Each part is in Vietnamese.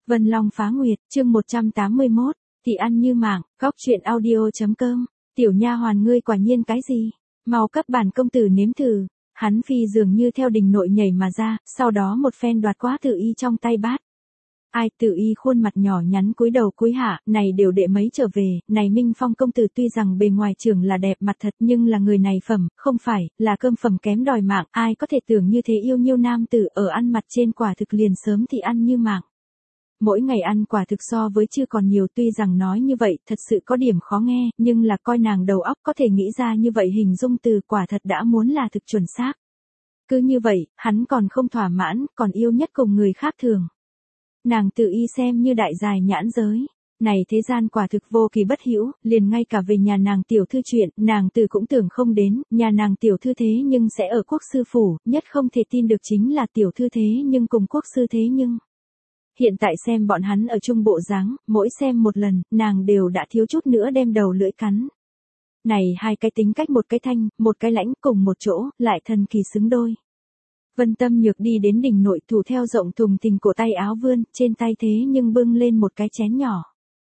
Vân Long phá nguyệt, chương 181, thì ăn như mạng, góc chuyện audio.com, tiểu nha hoàn ngươi quả nhiên cái gì? Mau cấp bản công tử nếm thử. Hắn phi dường như theo đình nội nhảy mà ra, sau đó một phen đoạt quá Tự Y trong tay bát. Ai? Tự Y khuôn mặt nhỏ nhắn cúi đầu cúi hạ, này đều đệ mấy trở về, này Minh Phong công tử tuy rằng bề ngoài trưởng là đẹp mặt thật nhưng là người này phẩm, không phải, là cơm phẩm kém đòi mạng, ai có thể tưởng như thế yêu nhiêu nam tử ở ăn mặt trên quả thực liền sớm thì ăn như mạng. Mỗi ngày ăn quả thực so với chưa còn nhiều, tuy rằng nói như vậy thật sự có điểm khó nghe, nhưng là coi nàng đầu óc có thể nghĩ ra như vậy hình dung từ quả thật đã muốn là thực chuẩn xác. Cứ như vậy, hắn còn không thỏa mãn, còn yêu nhất cùng người khác thường. Nàng Tự Y xem như đại dài nhãn giới. Này thế gian quả thực vô kỳ bất hữu, liền ngay cả về nhà nàng tiểu thư chuyện, nàng từ cũng tưởng không đến, nhà nàng tiểu thư thế nhưng sẽ ở quốc sư phủ, nhất không thể tin được chính là tiểu thư thế nhưng cùng quốc sư thế nhưng. Hiện tại xem bọn hắn ở chung bộ dáng, mỗi xem một lần, nàng đều đã thiếu chút nữa đem đầu lưỡi cắn. Này hai cái tính cách, một cái thanh, một cái lãnh, cùng một chỗ, lại thần kỳ xứng đôi. Vân Tâm Nhược đi đến đỉnh nội, thủ theo rộng thùng thình cổ tay áo vươn, trên tay thế nhưng bưng lên một cái chén nhỏ.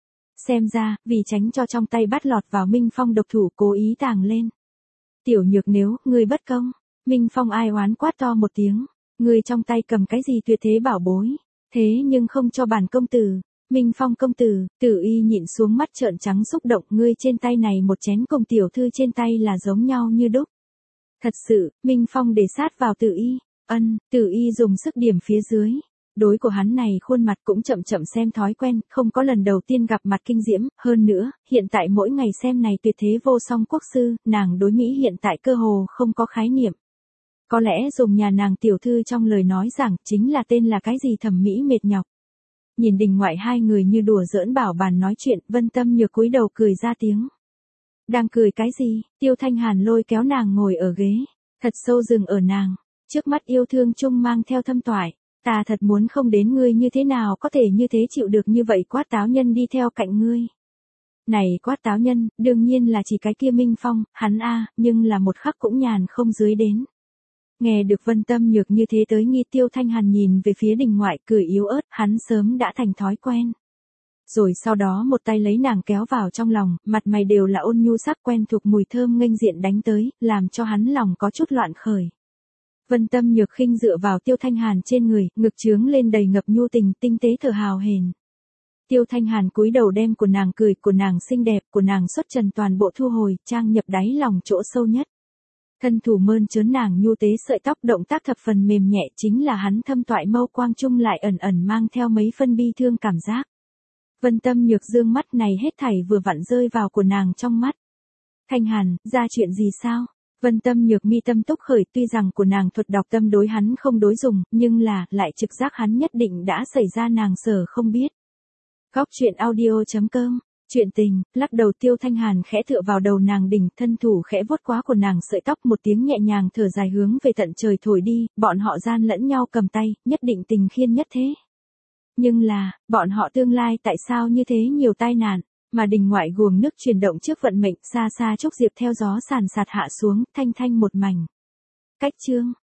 Xem ra, vì tránh cho trong tay bắt lọt vào Minh Phong độc thủ, cố ý tàng lên. Tiểu Nhược, nếu ngươi bất công. Minh Phong ai oán quát to một tiếng. Ngươi trong tay cầm cái gì tuyệt thế bảo bối? Thế nhưng không cho bản công tử. Minh Phong công tử, Tự Y nhịn xuống mắt trợn trắng xúc động, ngươi trên tay này một chén cùng tiểu thư trên tay là giống nhau như đúc. Thật sự, Minh Phong để sát vào Tự Y. Tự Y dùng sức điểm phía dưới. Đối của hắn này khuôn mặt cũng chậm chậm xem thói quen, không có lần đầu tiên gặp mặt kinh diễm, hơn nữa, hiện tại mỗi ngày xem này tuyệt thế vô song quốc sư, nàng đối Mỹ hiện tại cơ hồ không có khái niệm. Có lẽ dùng nhà nàng tiểu thư trong lời nói rằng, chính là tên là cái gì thẩm mỹ mệt nhọc. Nhìn đình ngoại hai người như đùa giỡn bảo bàn nói chuyện, Vân Tâm Nhược cúi đầu cười ra tiếng. Đang cười cái gì? Tiêu Thanh Hàn lôi kéo nàng ngồi ở ghế, thật sâu dừng ở nàng, trước mắt yêu thương chung mang theo thâm toại. Ta thật muốn không đến ngươi như thế nào có thể như thế chịu được như vậy quát táo nhân đi theo cạnh ngươi. Này quát táo nhân, đương nhiên là chỉ cái kia Minh Phong, hắn nhưng là một khắc cũng nhàn không dưới đến. Nghe được Vân Tâm Nhược như thế tới nghi, Tiêu Thanh Hàn nhìn về phía đình ngoại cười yếu ớt, hắn sớm đã thành thói quen. Rồi sau đó một tay lấy nàng kéo vào trong lòng, mặt mày đều là ôn nhu sắc quen thuộc mùi thơm nghênh diện đánh tới, làm cho hắn lòng có chút loạn khởi. Vân Tâm Nhược khinh dựa vào Tiêu Thanh Hàn trên người, ngực trướng lên đầy ngập nhu tình, tinh tế thở hào hển. Tiêu Thanh Hàn cúi đầu đem của nàng cười, của nàng xinh đẹp, của nàng xuất trần toàn bộ thu hồi, trang nhập đáy lòng chỗ sâu nhất. Thân thủ mơn trớn nàng nhu tế sợi tóc, động tác thập phần mềm nhẹ, chính là hắn thâm toại mâu quang trung lại ẩn ẩn mang theo mấy phân bi thương cảm giác. Vân Tâm Nhược dương mắt, này hết thảy vừa vặn rơi vào của nàng trong mắt. Thanh Hàn, ra chuyện gì sao? Vân Tâm Nhược mi tâm túc khởi, tuy rằng của nàng thuật đọc tâm đối hắn không đối dùng, nhưng là, lại trực giác hắn nhất định đã xảy ra nàng sở không biết. Góc chuyện audio.com, chuyện tình, lắc đầu. Tiêu Thanh Hàn khẽ tựa vào đầu nàng đỉnh, thân thủ khẽ vuốt quá của nàng sợi tóc, một tiếng nhẹ nhàng thở dài hướng về tận trời thổi đi, bọn họ gian lẫn nhau cầm tay, nhất định tình khiên nhất thế. Nhưng là, bọn họ tương lai tại sao như thế nhiều tai nạn? Mà đình ngoại guồng nước chuyển động trước vận mệnh, xa xa Trúc Diệp theo gió sàn sạt hạ xuống, thanh thanh một mảnh. Cách chương.